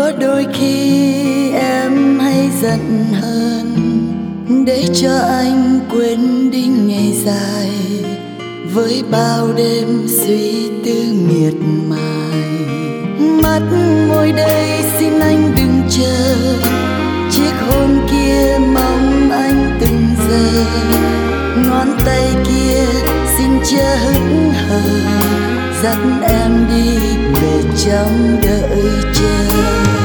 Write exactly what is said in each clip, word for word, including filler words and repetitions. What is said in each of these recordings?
Có đôi khi em hay giận hơn để cho anh quên đi ngày dài với bao đêm suy tư miệt mài. Mắt môi đây xin anh đừng chờ, chiếc hôn kia mong anh từng giờ. Ngón tay kia xin chớ hững hờ, dắt em đi về trong đợi chờ.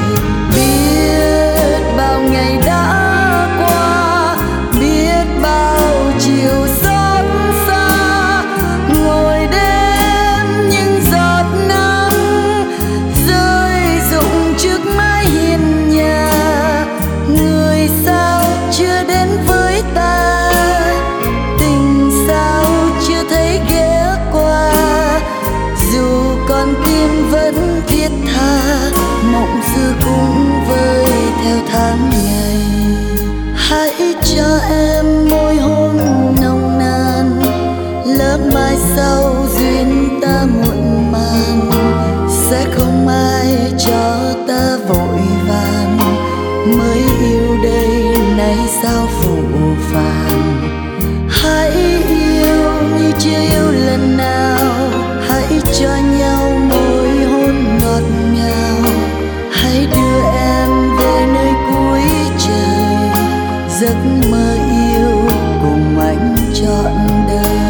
Biết bao ngày đã qua, biết bao chiều xót xa, ngồi đêm những giọt nắng rơi rụng trước mái hiên nhà. Người sao chưa đến với ta, tình sao chưa thấy ghé qua. Dù con tim vẫn thiết tha, mộng xưa cũng vơi theo tháng ngày. Hãy cho em môi hôn nồng nàn, lỡ mai sau duyên ta muộn màng, sẽ không ai cho ta vội vàng. Mới yêu đây nay sao phụ phàng. Hãy yêu như chưa yêu lần nào, hãy cho nhau môi hôn ngọt ngào. Hãy đưa em về nơi cuối trời, giấc mơ yêu cùng anh trọn đời.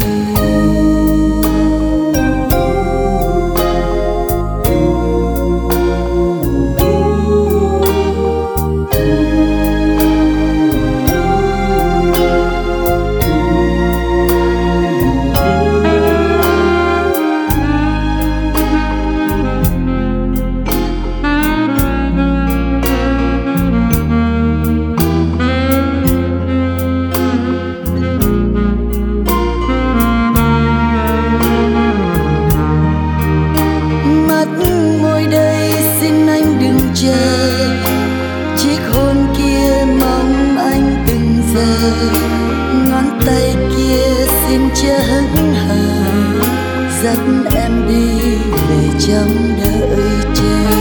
Chiếc hôn kia mong anh từng giờ, ngón tay kia xin chớ hững hờ, dắt em đi về trong đợi chờ.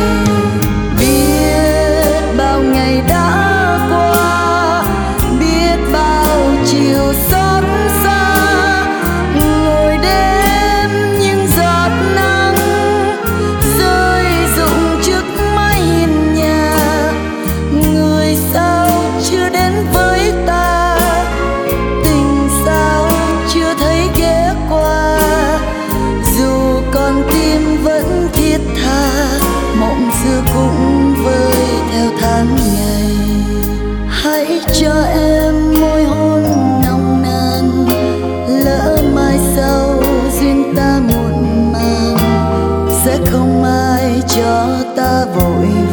Biết bao ngày đã qua, biết bao chiều xót xa, ngồi đêm những giọt nắng rơi rụng trước mái hiên nhà. Người sao chưa đến với ta, tình sao chưa thấy ghé qua. Dù con tim vẫn thiết tha, mộng xưa cũng vơi theo tháng ngày. Hãy cho em môi hôn nồng nàn, lỡ mai sau duyên ta muộn màng, sẽ không ai cho ta vội